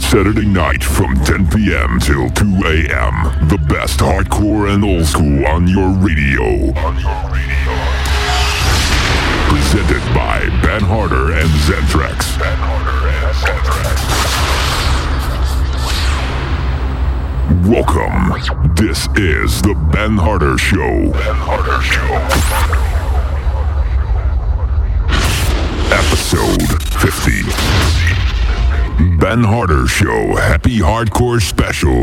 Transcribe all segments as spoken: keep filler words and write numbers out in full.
Saturday night from ten p.m. till two a.m. The best hardcore and old school on your radio. On your radio. Presented by Ben Harder and Zentrax. Ben Harder and Zentrax. Welcome. This is the Ben Harder Show. Ben Harder Show. Episode fifty. Ben Harder Show Happy Hardcore Special.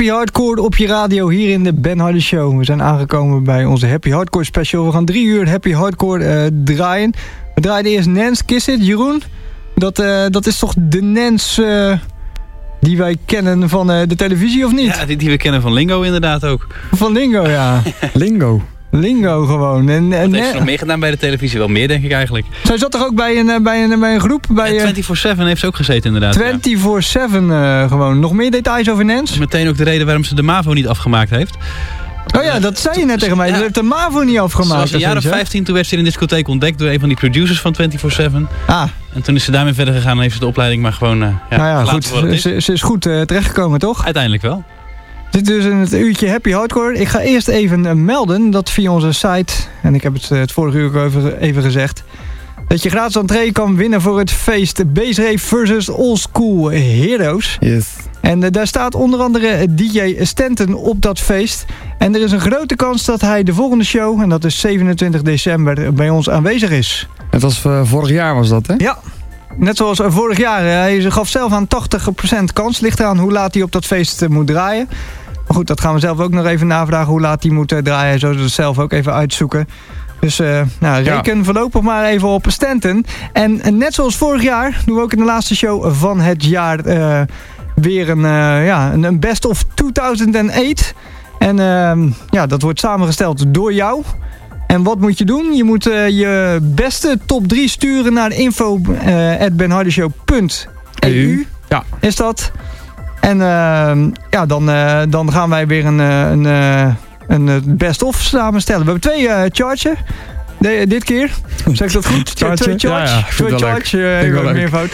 Happy Hardcore op je radio hier in de Ben Hardy Show. We zijn aangekomen bij onze Happy Hardcore special. We gaan drie uur Happy Hardcore uh, draaien. We draaiden eerst Nance Kiss It, Jeroen. Dat, uh, dat is toch de Nance uh, die wij kennen van uh, de televisie, of niet? Ja, die, die we kennen van Lingo inderdaad ook. Van Lingo, ja. Lingo. Lingo gewoon. En, en Wat heeft ze nog meer gedaan bij de televisie? Wel meer, denk ik eigenlijk. Zij zat toch ook bij een, bij een, bij een groep? Bij, ja, vierentwintig zeven heeft ze ook gezeten inderdaad. vierentwintig zeven uh, gewoon. Nog meer details over Nance? Meteen ook de reden waarom ze de MAVO niet afgemaakt heeft. Oh ja, dat zei je net tegen mij. Ja. Ze heeft de MAVO niet afgemaakt. Ze was een jaar of vijftien, toen werd ze in een discotheek ontdekt door een van die producers van vierentwintig zeven. Ah. En toen is ze daarmee verder gegaan en heeft ze de opleiding maar gewoon uh, ja, nou ja, goed. Is. Ze, ze is goed uh, terechtgekomen, toch? Uiteindelijk wel. Dit is in het uurtje Happy Hardcore. Ik ga eerst even uh, melden dat via onze site, en ik heb het uh, het vorige uur ook even, even gezegd, dat je gratis entree kan winnen voor het feest Base Rave versus Old School Heroes. Yes. En uh, daar staat onder andere D J Stanton op dat feest. En er is een grote kans dat hij de volgende show, en dat is zevenentwintig december, bij ons aanwezig is. Het was uh, vorig jaar was dat, hè? Ja. Net zoals uh, vorig jaar. Uh, hij gaf zelf aan tachtig procent kans. Ligt eraan hoe laat hij op dat feest uh, moet draaien. Maar goed, dat gaan we zelf ook nog even navragen hoe laat hij moet uh, draaien. Zodat we het zelf ook even uitzoeken. Dus uh, nou, reken ja. voorlopig maar even op Stanton. En uh, net zoals vorig jaar doen we ook in de laatste show van het jaar uh, weer een, uh, ja, een, een best of tweeduizend acht. En uh, ja, dat wordt samengesteld door jou. En wat moet je doen? Je moet uh, je beste top drie sturen naar info at ben hardy show punt e u. Ja. Is dat. En uh, ja, dan, uh, dan gaan wij weer een, een, een, een best-of samenstellen. We hebben twee uh, chargen. De, dit keer. Zeg ik dat goed? Charge? Twee charge. Ja, ja, twee charge. Uh, ik heb meer fout.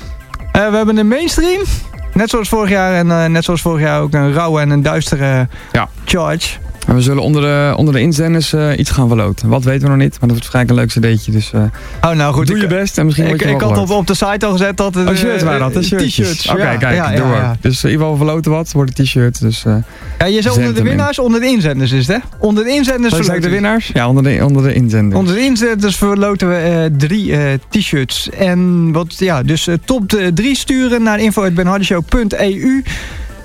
Uh, we hebben een mainstream. Net zoals vorig jaar. En uh, net zoals vorig jaar ook een rauwe en een duistere ja. charge. En we zullen onder de, onder de inzenders uh, iets gaan verloten. Wat weten we nog niet, maar dat wordt waarschijnlijk een leuk cd'tje. Dus uh, oh, nou goed, doe ik, je best en misschien ik, word je Ik had op, op de site al gezet dat het... Oh, shirts waren dat, uh, t-shirts. Oké, okay, ja, kijk, ja, doe ja, ja. Dus in ieder geval verloten wat, worden t-shirts. Dus, uh, ja, je zei onder de winnaars, in. onder de inzenders is het, hè? Onder de inzenders verloten de winnaars? Ja, onder de, onder de inzenders. Onder de inzenders verloten we uh, drie uh, t-shirts. En wat, ja, dus uh, top de drie sturen naar info at ben hardy show punt e u. Uh,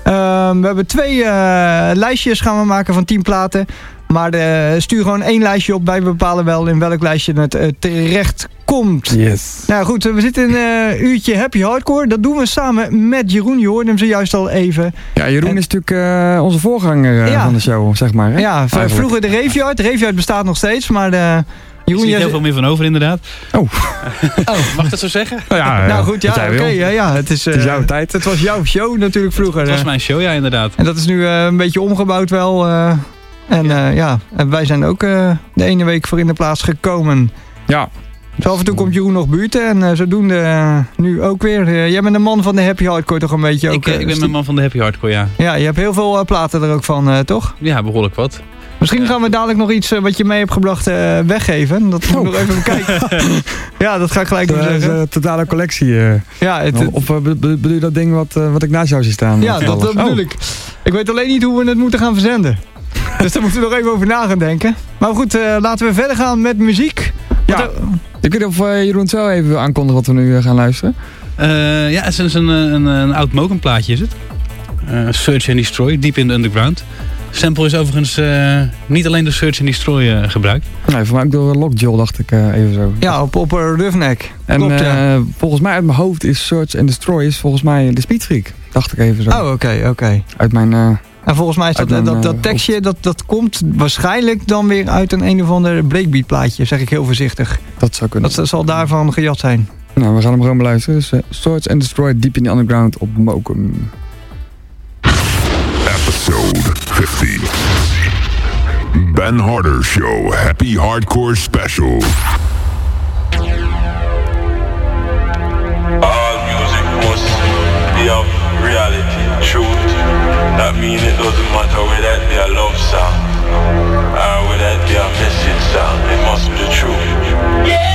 we hebben twee uh, lijstjes gaan we maken van tien platen. Maar uh, stuur gewoon één lijstje op. Wij bepalen wel in welk lijstje het uh, terecht komt. Yes. Nou goed, we zitten in een uh, uurtje Happy Hardcore. Dat doen we samen met Jeroen. Je hoorde hem zojuist al even. Ja, Jeroen en, is natuurlijk uh, onze voorganger uh, ja. van de show, zeg maar. Hè? Ja, Eigenlijk. vroeger de Raveyard. De Raveyard bestaat nog steeds, maar de... Jeroen, er is niet heel veel meer van over, inderdaad. Oh. oh. Mag ik dat zo zeggen? Oh, ja, ja, nou goed, ja, oké. Okay, ja, ja, het, is, uh, het is jouw tijd. Het was jouw show natuurlijk vroeger. Het was mijn show, ja, inderdaad. En dat is nu uh, een beetje omgebouwd wel. Uh, en ja. Uh, ja, en wij zijn ook uh, de ene week voor in de plaats gekomen. Ja. Zo af en toe komt Jeroen nog buurten en uh, zodoende uh, nu ook weer. Uh, jij bent een man van de Happy Hardcore toch een beetje ook? Ik, uh, ik ben een man van de Happy Hardcore, ja. Ja, je hebt heel veel uh, platen er ook van, uh, toch? Ja, behoorlijk wat. Misschien gaan we dadelijk nog iets uh, wat je mee hebt gebracht uh, weggeven. Dat moet ik oh. nog even bekijken. Ja, dat ga ik gelijk doen zeggen. Een totale collectie. Uh, ja, het, of uh, bedoel je dat ding wat, uh, wat ik naast jou zie staan? Ja, dat, dat bedoel oh. ik. Ik weet alleen niet hoe we het moeten gaan verzenden. Dus daar moeten we nog even over na gaan denken. Maar goed, uh, laten we verder gaan met muziek. Ja, er... ik weet niet of uh, Jeroen het wel even wil aankondigen wat we nu uh, gaan luisteren. Uh, ja, het is een, een, een, een oud Moken plaatje is het. Uh, Search and Destroy, Deep in the Underground. Sample is overigens uh, niet alleen door Search and Destroy uh, gebruikt. Nee, voor mij ook door Lockjaw, dacht ik uh, even zo. Ja, op, op uh, Roughneck. En Klopt, uh, ja. volgens mij uit mijn hoofd is Search and Destroy is volgens mij de Speedfreak. Dacht ik even zo. Oh, oké, okay, oké. Okay. Uit mijn... Uh, en volgens mij is dat, mijn, dat, dat tekstje, dat, dat komt waarschijnlijk dan weer uit een een of ander breakbeat plaatje, zeg ik heel voorzichtig. Dat zou kunnen. Dat zal daarvan gejat zijn. Nou, we gaan hem gewoon beluisteren. Dus uh, Search and Destroy, Deep in the Underground op Mokum. Episode fifty. Ben Harder Show Happy Hardcore Special. All music must be of reality, truth. That means it doesn't matter whether that be a love song or whether that be a message song. It must be the truth. Yeah!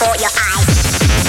before your eyes.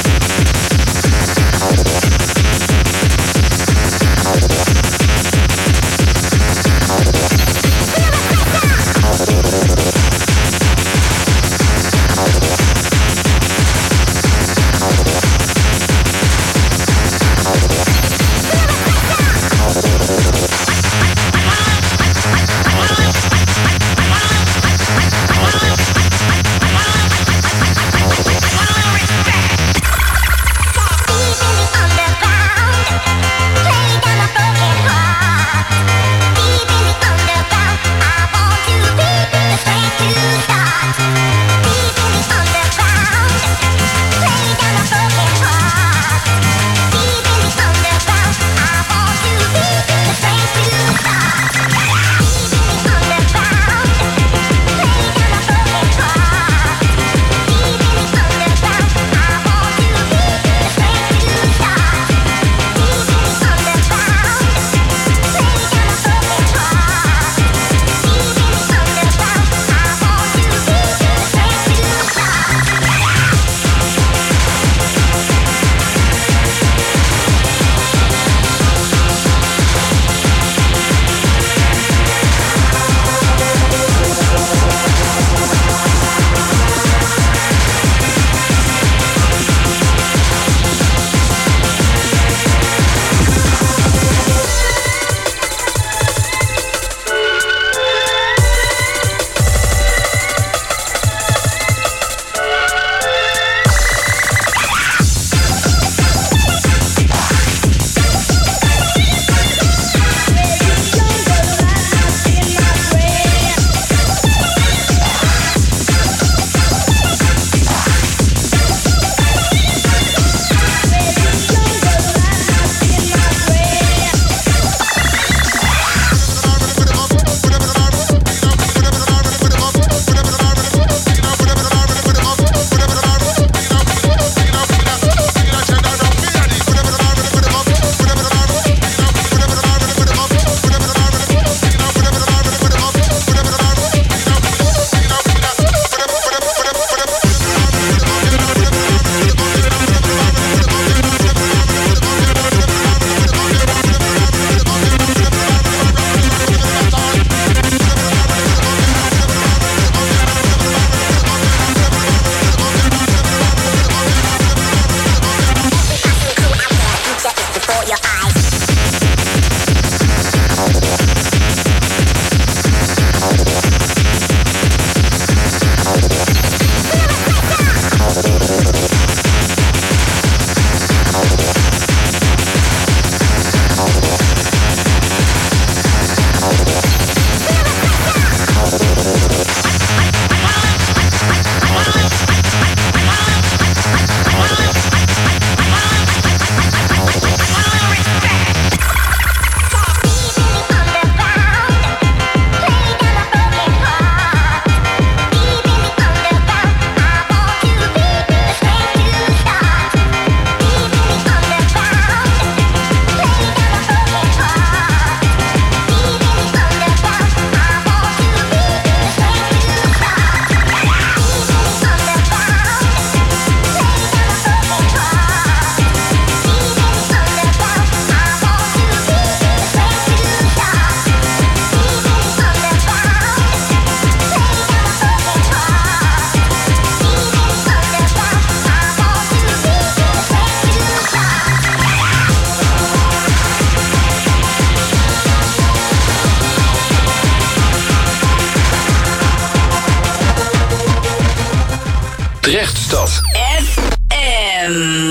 Drechtstad F M.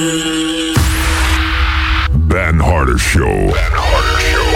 Ben Harder Show. Ben Harder Show.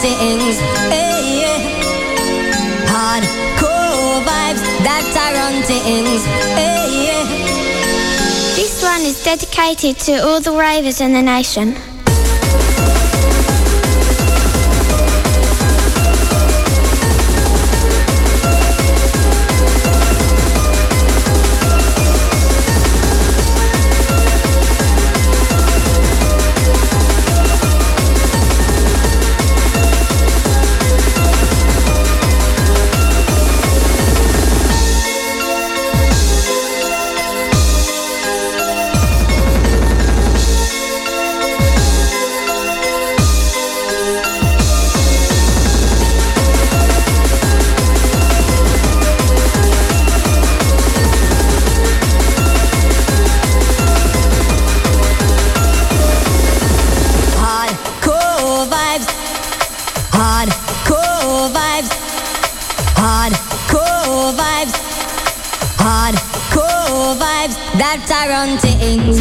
things. Hey, yeah. Hardcore vibes that are on things. Hey, yeah. This one is dedicated to all the ravers in the nation. That are on things.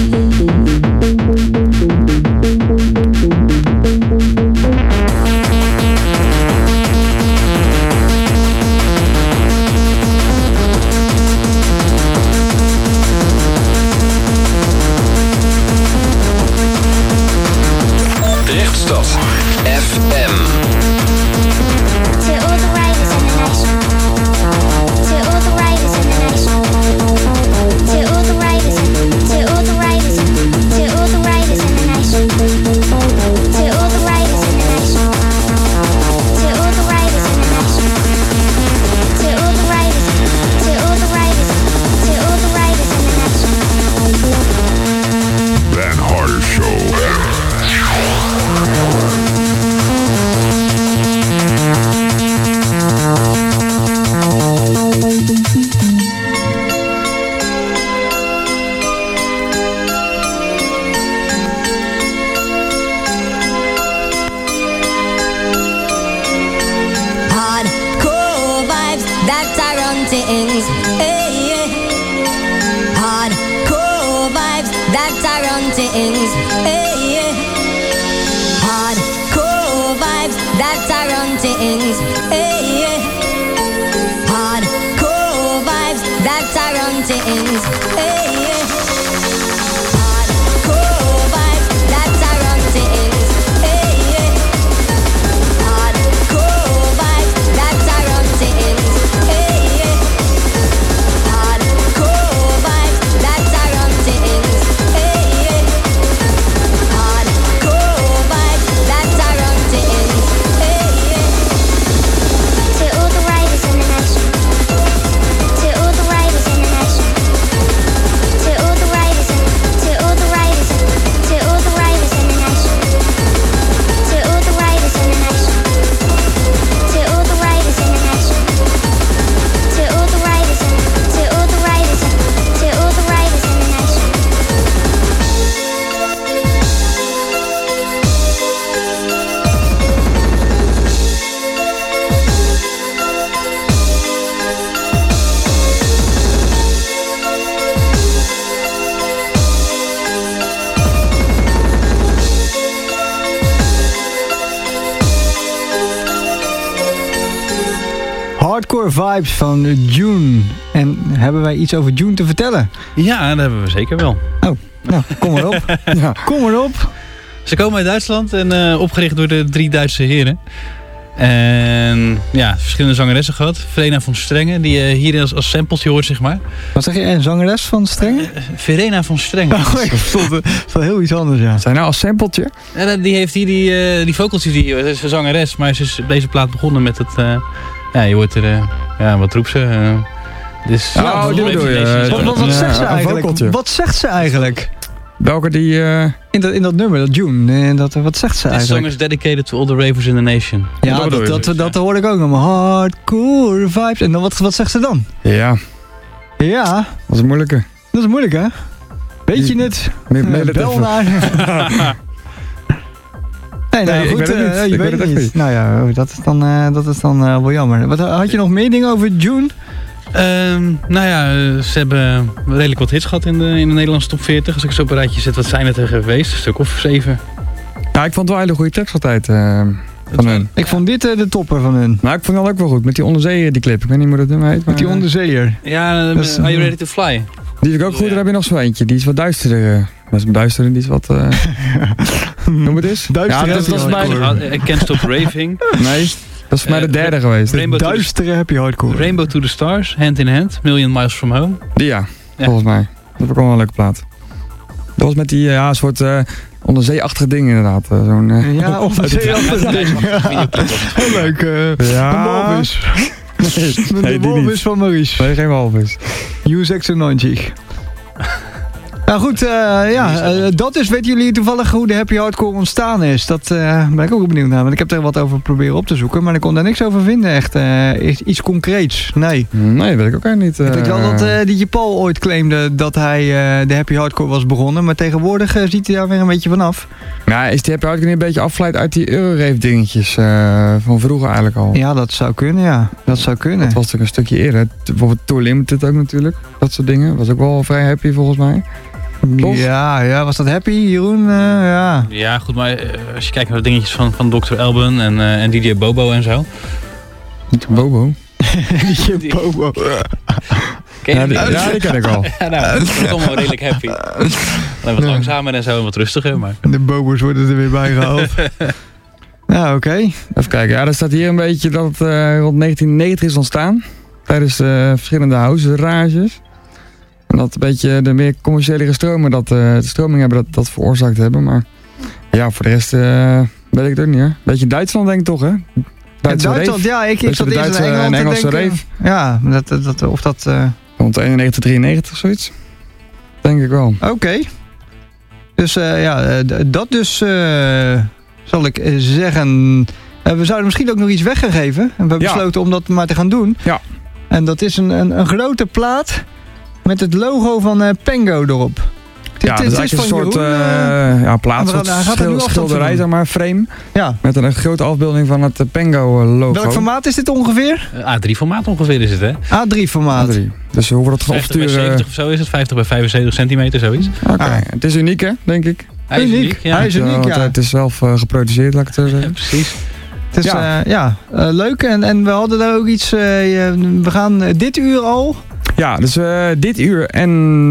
Drechtstad F M. To all the ravers in the nation. To all the ravers in the nation. To all the ravers, to all the ravers, to all the ravers in the nation. To all the ravers in the nation. To all the ravers in the nation. To all the ravers, to all the ravers, to all the ravers in the nation. Van Harder Show. Things, hey, yeah. Hardcore vibes that are on things, hey, yeah. Hardcore vibes that are on things, hey, yeah. Hardcore vibes that are on things, hey, yeah. Hardcore vibes that are on things, hey, yeah. Hardcore vibes that are on things, hey, yeah. Hardcore vibes van June. En hebben wij iets over June te vertellen? Ja, dat hebben we zeker wel. Oh, nou, kom maar op. Ja, kom maar op. Ze komen uit Duitsland en uh, opgericht door de drie Duitse heren. En ja, verschillende zangeressen gehad. Verena van Strengen, die je uh, hier als, als sampletje hoort, zeg maar. Wat zeg je, een zangeres van Strengen? Uh, Verena van Strengen. Oh, ik vond het wel heel iets anders, ja. Zijn nou als sampletje? Ja, die heeft hier die, uh, die vocaltjes, die uh, is een zangeres. Maar ze is op deze plaat begonnen met het... Uh, ja, je hoort er... Uh, ja, wat roept ze? Uh, dus, ja, oh, dit bedoel je. Wat, wat, wat ja, zegt ze eigenlijk? Wat zegt ze eigenlijk? Welke die... Uh... In, dat, in dat nummer, dat June, dat, wat zegt ze This eigenlijk? This song is dedicated to all the ravers in the nation. Ja, dat, dat, dat, dat, dat hoor ik ook nog. Hardcore vibes. En dan, wat, wat zegt ze dan? Ja. Ja. Dat is moeilijker. Dat is moeilijk, hè? Weet je het? Uh, bel naar... Nee, nou, nee, goed, ik weet het niet. Uh, je ik weet weet het niet. niet. Nou ja, dat is dan, uh, dat is dan uh, wel jammer. Wat, had je nog meer dingen over June? Um, nou ja, ze hebben redelijk wat hits gehad in de, in de Nederlandse top veertig. Als ik zo op een rijtje zet, wat zijn het er geweest? Een stuk of zeven. Ja, ik vond het wel een hele goede tekst altijd. Uh, Van hun. Ik vond dit uh, de topper van hun. Nou, ik vond dat ook wel goed. Met die onderzeeër, die clip. Ik weet niet hoe dat nummer heet. Met die onderzeeër. Ja, Dat is- Are You Ready to Fly? Die vind ik ook goed. Ja. Daar heb je nog zo eentje. Die is wat duisterder. uh, Dat is duisterder. Die is wat... Uh... Noem het eens. Duister Ja, dat was happy bij... hardcore. I Can't Stop Raving. Nee, dat is voor mij de Eh, derde geweest. Rainbow to the- Duistere happy hardcore. Rainbow to the Stars, Hand in Hand, Million Miles From Home. Die ja, Ja. volgens mij. Dat heb ik ook wel een leuke plaat. Dat was met die uh, ja, soort uh, onderzeeachtige ding inderdaad. Uh, Zo'n... Uh... Ja, of een Heel leuk. Uh, Ja. Een walvis. Nee, De nee, die walvis niet. van Maurice. Nee, geen walvis. U zesennegentig. Nou goed, uh, ja, uh, dat is, weten jullie toevallig hoe de happy hardcore ontstaan is? Dat uh, ben ik ook benieuwd naar, want ik heb er wat over proberen op te zoeken, maar ik kon daar niks over vinden, echt uh, iets concreets, nee. Nee, dat weet ik ook eigenlijk niet. Uh, Ik weet wel dat uh, die Paul ooit claimde dat hij uh, de happy hardcore was begonnen, maar tegenwoordig uh, ziet hij daar weer een beetje vanaf. Ja, is die happy hardcore niet een beetje afgeleid uit die Eurorave dingetjes uh, van vroeger eigenlijk al? Ja, dat zou kunnen, ja. Dat zou kunnen. Dat was natuurlijk een stukje eerder. Bijvoorbeeld Tour Limited ook natuurlijk. Dat soort dingen. Was ook wel vrij happy volgens mij. Toch? Ja, ja, was dat happy, Jeroen? Uh, ja. Ja, goed, maar uh, als je kijkt naar de dingetjes van, van dokter Alban en, uh, en D J Bobo en zo. Bobo. Die Bobo. Ken je Ja, die, die? ja, die ken ik al. Ja, nou, dat is allemaal redelijk happy. Alleen wat Ja. langzamer en zo en wat rustiger, maar... De Bobo's worden er weer bij gehaald. Ja, oké. Even kijken. Ja, er staat hier een beetje dat het uh, rond negentien negentig is ontstaan. Tijdens uh, verschillende house-rages. En dat een beetje de meer commerciële stromen, dat, uh, de stromingen hebben dat, dat veroorzaakt hebben. Maar ja, voor de rest uh, weet ik het ook niet. Hè. Beetje Duitsland denk ik toch, hè? In Duitse Duitsland, rave. ja, ik, ik Beetje zat de eerst in Duitse Engeland en te Engelse denken. rave. Ja, dat, dat, dat, of dat... Uh, Rond eenennegentig, drieënnegentig, zoiets. Denk ik wel. Oké. Okay. Dus uh, ja, uh, d- dat dus, uh, zal ik uh, zeggen... Uh, we zouden misschien ook nog iets weggegeven. En we hebben Ja. besloten om dat maar te gaan doen. Ja. En dat is een, een, een grote plaat met het logo van uh, Pengo erop. Dit, Ja, dat dit is eigenlijk een soort Jeroen, uh, uh, ja, plaats, we gaan- soort hij gaat er nu schil- afstand schilderij, van zeg maar, frame. ja. Met een, een grote afbeelding van het uh, Pengo uh, logo. Welk formaat is dit ongeveer? Uh, A drie formaat ongeveer is het, hè? A drie formaat. A drie. Dus we hoeven dat gewoon vijftig bij opsturen. zeventig of zo is het, vijftig bij vijfenzeventig centimeter, zoiets. Oké, Ah. het is uniek hè, denk ik. Hij is Uniek. uniek, ja. Hij is Ja, uniek, want ja. het is zelf uh, geproduceerd, laat ik het zo Ja, zeggen. precies. Het is, Ja. ja, ja uh, leuk. En, en we hadden daar ook iets... Uh, we gaan uh, dit uur al... Ja, dus uh, dit uur en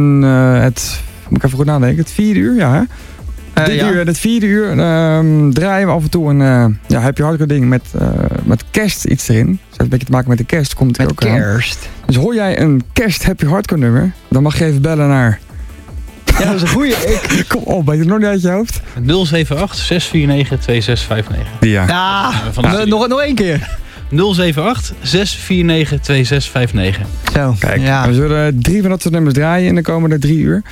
uh, het, moet ik even goed nadenken, het vierde uur, ja hè? Uh, dit ja. uur en het vierde uur um, draaien we af en toe een uh, ja, happy hardcore ding met, uh, met kerst iets erin. Dus het heeft een beetje te maken met de kerst, komt er Met ook aan. kerst. Dus hoor jij een kerst happy hardcore nummer, dan mag je even bellen naar... Ja, dat is een goeie. Ik... Kom op, weet je het nog niet uit je hoofd? nul zeven acht, zes vier negen, twee zes vijf negen. Die ja. Ja, Van de uh, studie. nog, nog één keer. nul zeven acht, zes vier negen, twee zes vijf negen. Zo, Kijk, ja. we zullen drie van dat soort nummers draaien in de komende drie uur.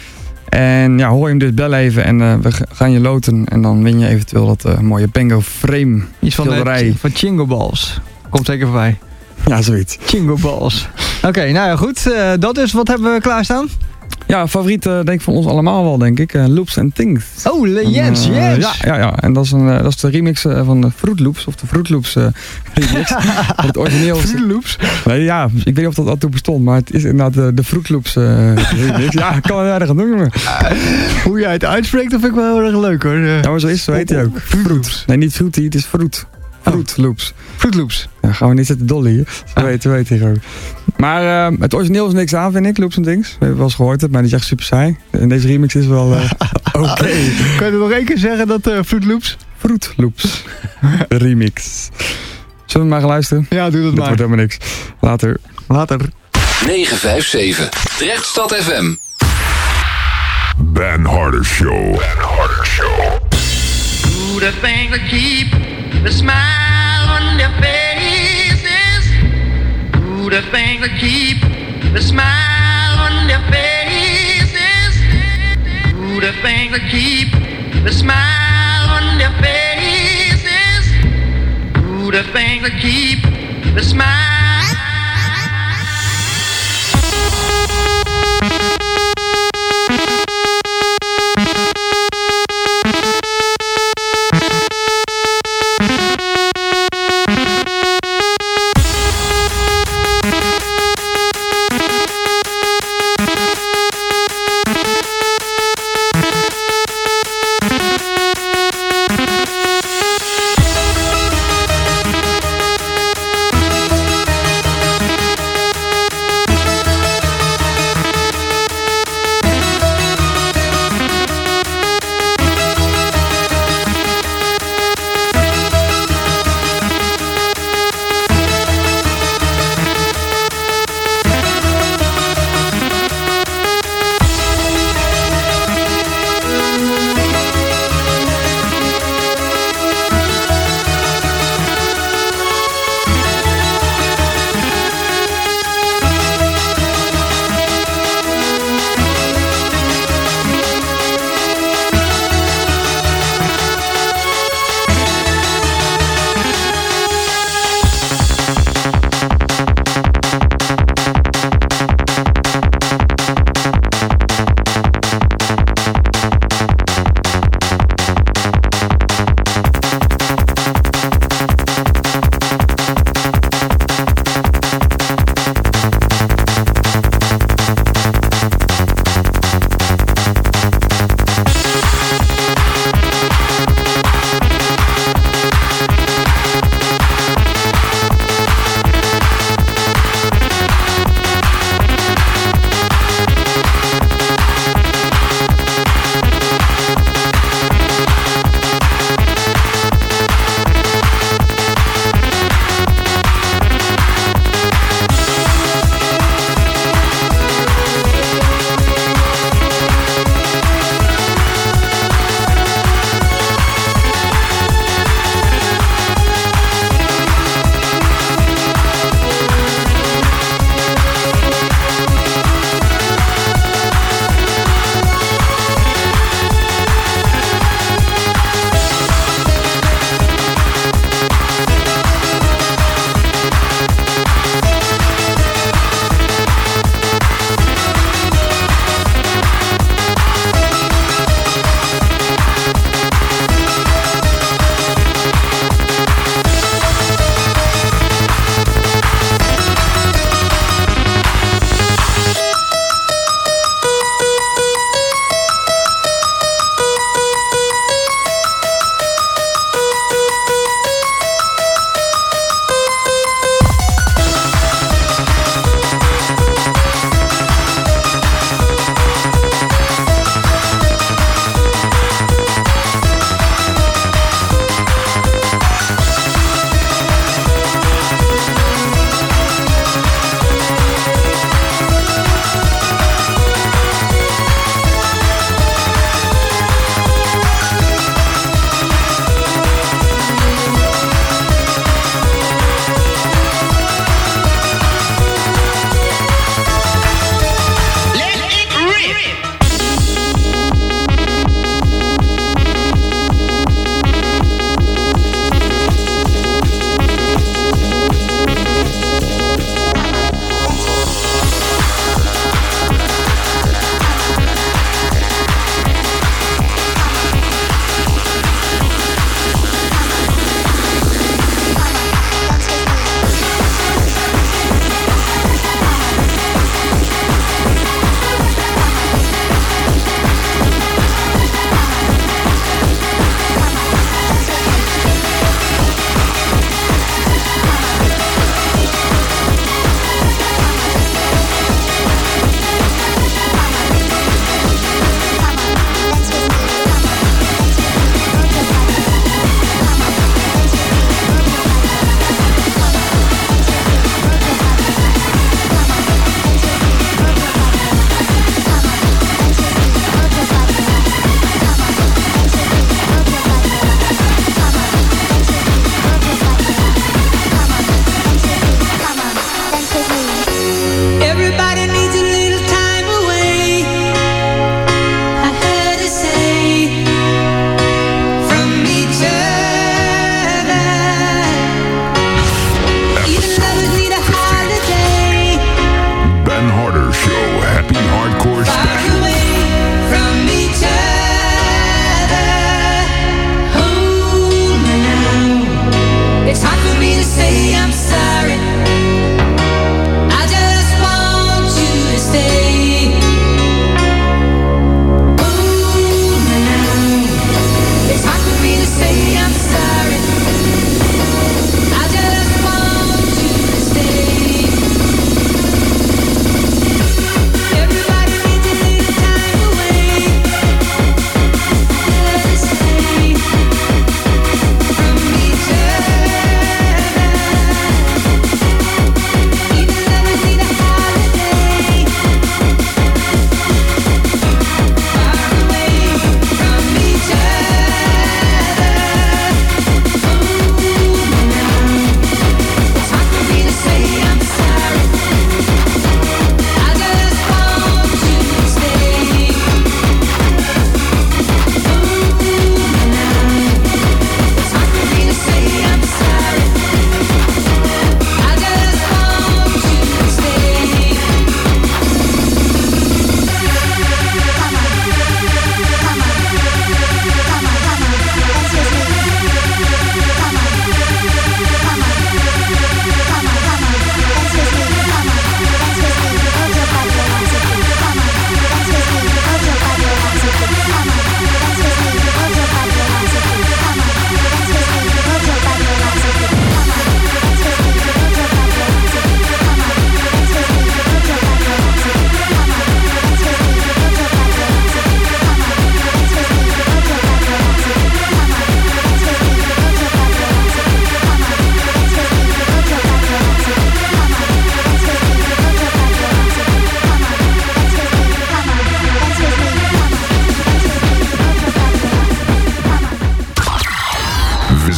En ja, hoor je hem dus bel even en uh, we gaan je loten. En dan win je eventueel dat uh, mooie Pengo frame Iets van, schilderij. de, van Chingo Balls. Komt zeker voorbij. Ja, zoiets. Chingo Balls. Oké, okay, nou ja, goed. Uh, dat is, wat hebben we klaarstaan? Ja, favoriet uh, denk ik van ons allemaal wel, denk ik. Uh, Loops and Things. Oh, Le- Jens, En, uh, Jens. Ja, ja, ja. En dat is, een, uh, dat is de remix uh, van de Fruit Loops. Of de Fruit Loops uh, remix. Het origineel is... Fruit Loops. Nee, ja, ik weet niet of dat al toen bestond. Maar het is inderdaad de, de Fruit Loops uh, remix. Ja, ik kan het erg noemen. Hoe jij het uitspreekt, dat vind ik wel heel erg leuk hoor. Uh, Ja, maar zo is het, zo heet hij ook. Fruit. Nee, niet Fruity, het is Fruit. Fruit Loops. Fruit Loops. Ja, gaan we niet zitten dolly hier. Zo weet, zo weet hij gewoon. Maar uh, het origineel is niks aan, vind ik, Loops and Things. We hebben wel eens gehoord, het, maar die is echt super saai. En deze remix is wel uh, oké. Okay. Kan je er nog één keer zeggen dat uh, Fruit Loops? Fruit Loops. Remix. Zullen we maar gaan luisteren? Ja, doe dat, Dat maar. wordt helemaal niks. Later. Later. negen vijf zeven. Drechtstad F M. Ben Harder Show. Ben Harder Show. Do the thing to keep the smile on their faces. Do the thing to keep the smile on their faces. Do the thing to keep the smile on their faces. Do the thing to keep the smile.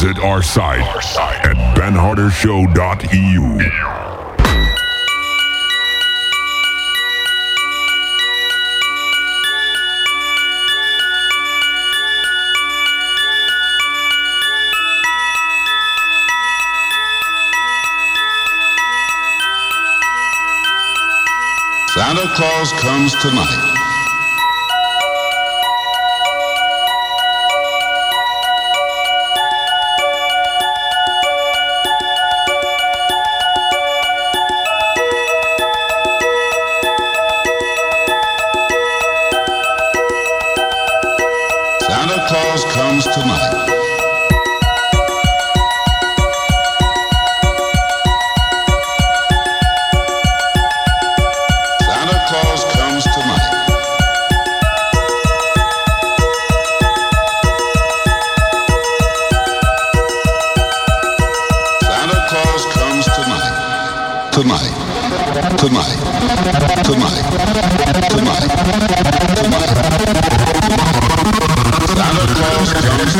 visit our site at ben harder show dot e u. Santa Claus comes tonight. Santa Claus comes tonight. Tonight, tonight, tonight, tonight, tonight, tonight. Santa Claus comes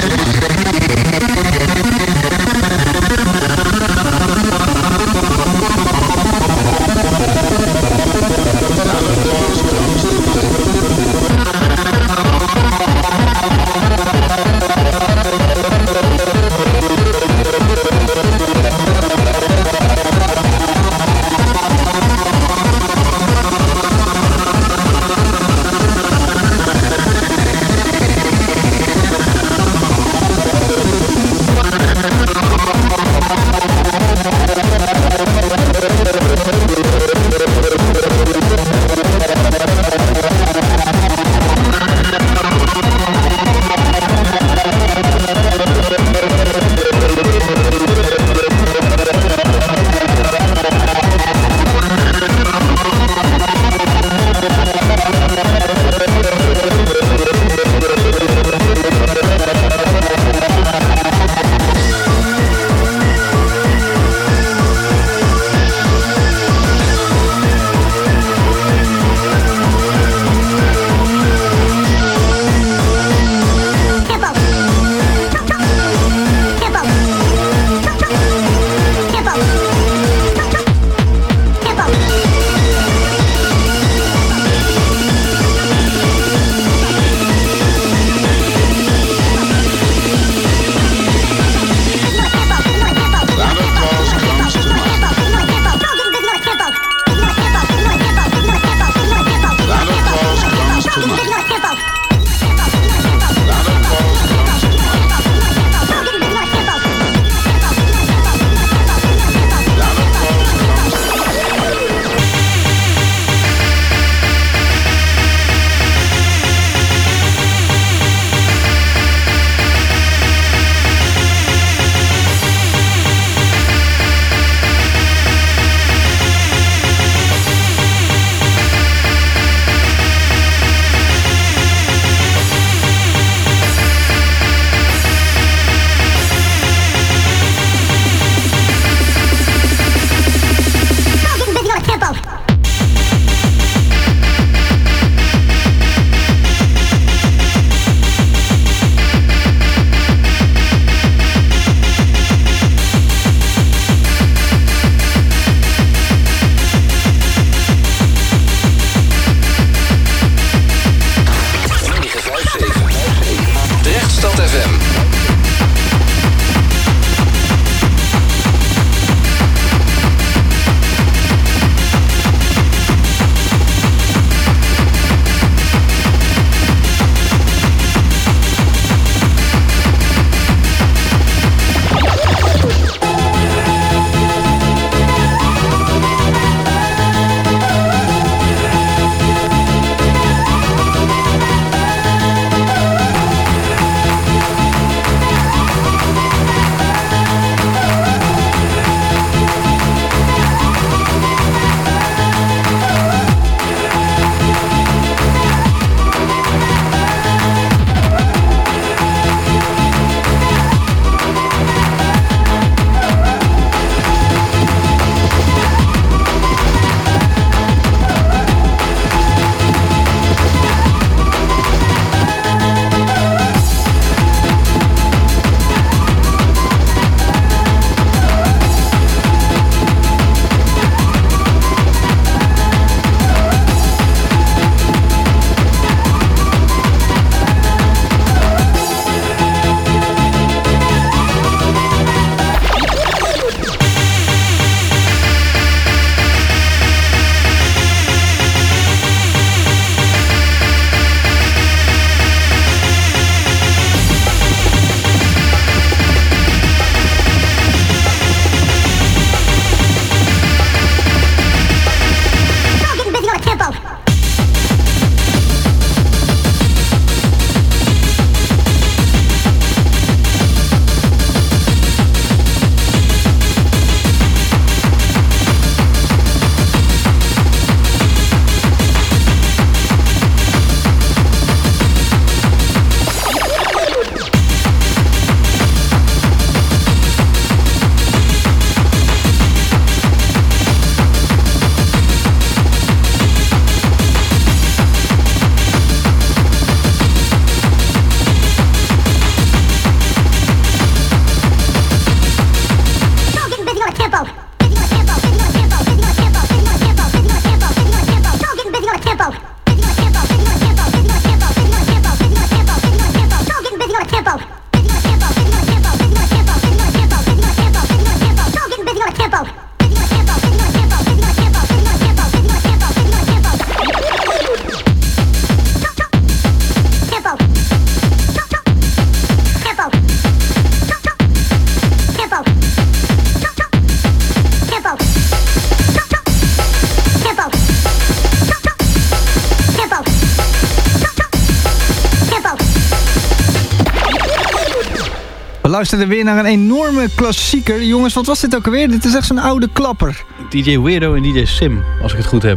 luisterden weer naar een enorme klassieker. Jongens, wat was dit ook alweer? Dit is echt zo'n oude klapper. D J Weirdo en D J Sim, als ik het goed heb.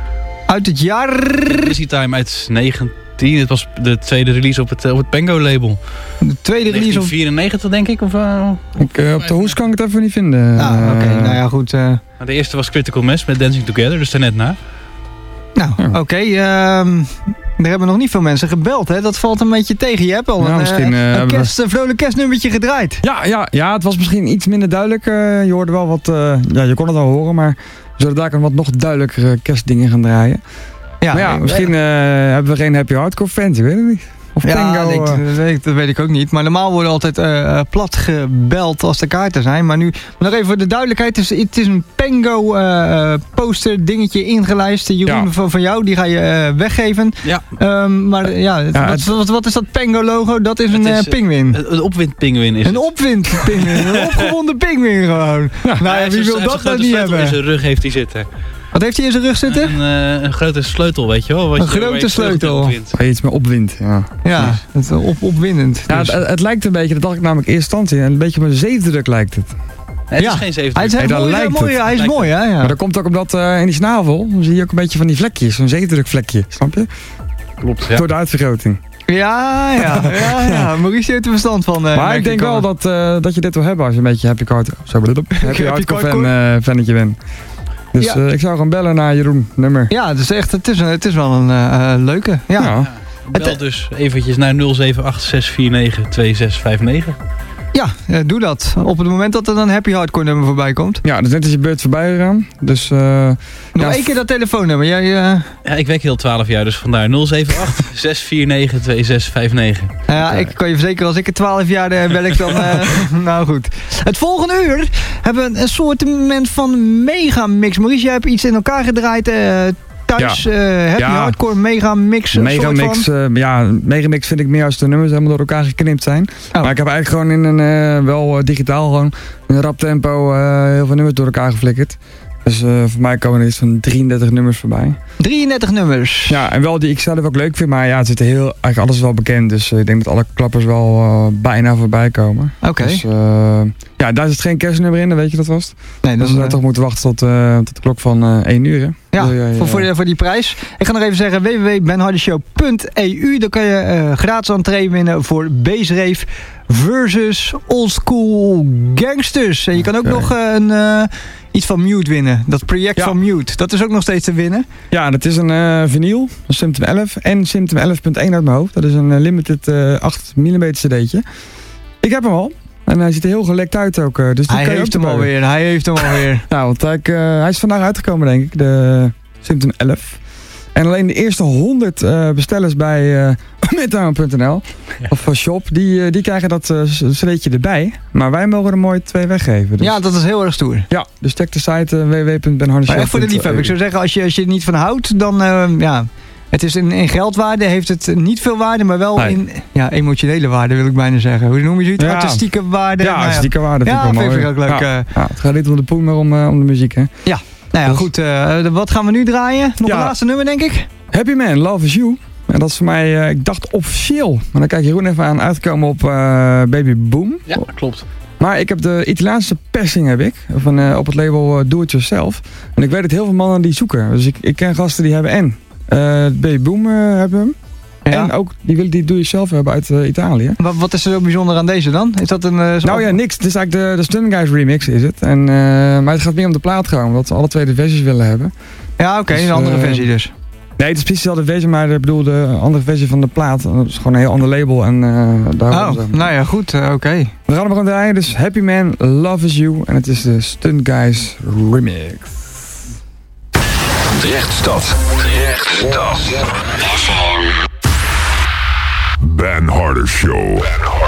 Uit het jaar... Busy Time uit negentien. Het was de tweede release op het, op het Pengo label. De tweede release op... negentien vierennegentig denk ik? Of, uh, ik uh, op de hoes kan ik het even niet vinden. Ah, oké. Okay. Nou ja, goed. Uh... De eerste was Critical Mass met Dancing Together, dus daarnet na. Nou, oké. Okay, uh, er hebben nog niet veel mensen gebeld, hè? Dat valt een beetje tegen. Je hebt al nou, een, misschien, uh, een, kerst, een vrolijk kerstnummertje gedraaid. Ja, ja, ja, het was misschien iets minder duidelijk. Uh, je hoorde wel wat... Uh, ja, je kon het wel horen, maar we zullen daar kan wat nog duidelijkere kerstdingen gaan draaien. Ja, maar ja, nee, misschien uh, hebben we geen Happy Hardcore fans, ik weet het niet. Of ja, Pengo, ik, uh... dat, weet ik, dat weet ik ook niet. Maar normaal worden altijd uh, plat gebeld als de kaarten zijn. Maar nu, nog even voor de duidelijkheid. Het is, het is een Pengo uh, poster dingetje ingelijst. Jeroen, ja. van, van jou, die ga je uh, weggeven. Ja. Um, maar ja, ja wat, het, wat, wat is dat Pengo logo? Dat is een is, uh, pinguïn. Een opwindpinguïn is Een opwindpinguïn. Een opgewonden pinguïn gewoon. Ja. Nou ja, wie wil dat nou niet hebben? In zijn rug heeft hij zitten. Wat heeft hij in zijn rug zitten? Een, uh, een grote sleutel, weet je wel. Wat een je, grote sleutel. Waar je iets meer opwindt. Ja, ja het is op, opwindend. Ja, dus. het, het lijkt een beetje, dat dacht ik namelijk in eerste instantie, een beetje op een zeefdruk lijkt het. Nee, het ja. is geen zeefdruk. Hij is, hey, mooi, lijkt mooi, het. hij is mooi, hè? Ja. Maar dat komt ook omdat uh, in die snavel, dan zie je ook een beetje van die vlekjes, zo'n zeefdrukvlekje, snap je? Klopt, ja. Door de uitvergroting. Ja, ja, ja, ja. Maurice heeft er verstand van. Uh, maar ik denk wel dat, uh, dat je dit wil hebben als je een beetje Happy Hardcore Happy Hardcore fan, uh, fannetje bent. Dus ja. uh, ik zou gaan bellen naar Jeroen, nummer. Ja, het is echt, het is, een, het is wel een uh, leuke. Ja. Ja. Bel dus eventjes naar nul zeven acht zes vier negen twee zes vijf negen. Ja, uh, doe dat. Op het moment dat er een Happy Hardcore nummer voorbij komt. Ja, dus net is je beurt voorbij gegaan. Dus, uh, nog ja, één keer dat telefoonnummer. Jij, uh... Ja, ik werk heel twaalf jaar, dus vandaar nul zeven acht zes vier negen twee zes vijf negen. Ja, ik kan je verzekeren, als ik er twaalf jaar uh, werk, dan... Uh, nou goed. Het volgende uur hebben we een soort van megamix. Maurice, jij hebt iets in elkaar gedraaid... Uh, thuis, ja. uh, Happy ja. Hardcore, Megamix. Megamix, uh, ja, Megamix vind ik meer als de nummers helemaal door elkaar geknipt zijn. Oh. Maar ik heb eigenlijk gewoon in een, uh, wel uh, digitaal gewoon, in een rap tempo uh, heel veel nummers door elkaar geflikkerd. Dus uh, voor mij komen er iets van drieëndertig nummers voorbij. drieëndertig nummers? Ja, en wel die ik zelf ook leuk vind, maar ja, het zit heel, eigenlijk alles is wel bekend. Dus uh, ik denk dat alle klappers wel uh, bijna voorbij komen. Oké. Okay. Dus uh, ja, daar zit geen kerstnummer in, dan weet je dat vast. Nee, dat dus we uh, toch moeten wachten tot, uh, tot de klok van uh, één uur. Hè? Ja, uh, voor, voor, die, voor die prijs. Ik ga nog even zeggen w w w punt ben hardy show punt e u. Daar kan je uh, gratis entree winnen voor Bassrave versus Old School Gangsters. En je kan ook okay. nog uh, een... Uh, iets van Mute winnen. Dat project ja. van Mute. Dat is ook nog steeds te winnen. Ja, dat is een uh, vinyl. Een Symptom elf. En Symptom elf punt één uit mijn hoofd. Dat is een uh, limited uh, acht millimeter cd'tje. Ik heb hem al. En hij ziet er heel gelekt uit ook. Uh, dus die hij, kan heeft hem alweer, hij heeft hem alweer. Nou, want hij, uh, hij is vandaag uitgekomen, denk ik. De Symptom elf. En alleen de eerste honderd uh, bestellers bij uh, midtown punt n l ja. of van Shop, die, uh, die krijgen dat uh, cd'tje erbij. Maar wij mogen er mooi twee weggeven. Dus. Ja, dat is heel erg stoer. Ja, dus check de site uh, w w w punt ben hardy show punt e u. Maar echt voor de liefhebber. Ik zou zeggen, als je, als je er niet van houdt, dan uh, ja... Het is in, in geldwaarde, heeft het niet veel waarde, maar wel nee. in ja, emotionele waarde, wil ik bijna zeggen. Hoe noem je het? Ja. Artistieke waarde. Ja, artistieke nou ja. waarde vind ja, ik wel mooi. Vind ik ook leuk. Ja. Ja, het gaat niet om de poen, maar om, uh, om de muziek, hè? Ja, nou ja, dus. goed. Uh, wat gaan we nu draaien? Nog ja. een laatste nummer, denk ik? Happy Man, Love Is You. En dat is voor mij, uh, ik dacht officieel, maar dan kijk Jeroen even aan, uitgekomen op uh, Baby Boom. Ja, dat klopt. Maar ik heb de Italiaanse persing heb ik, van, uh, op het label uh, Do It Yourself. En ik weet dat heel veel mannen die zoeken. Dus ik, ik ken gasten die hebben en uh, Baby Boom uh, hebben hem. Ja. En ook, die willen die Do It Yourself hebben uit uh, Italië. Wat, wat is er zo bijzonder aan deze dan? Is dat een... Uh, nou ja, niks. Het is eigenlijk de, de Stun Guys remix is het. En, uh, maar het gaat meer om de plaat gewoon, omdat we alle twee de versies willen hebben. Ja, oké, okay, dus, een andere uh, versie dus. Nee, het is precies dezelfde versie, maar ik bedoel de andere versie van de plaat. Dat is gewoon een heel ander label. En, uh, daar oh, we nou ja, goed, uh, oké. Okay. We gaan hem gewoon draaien, dus Happy Man, Love Is You. En het is de Stunt Guys remix. Drechtstad. Drechtstad. Ben Hardy Show.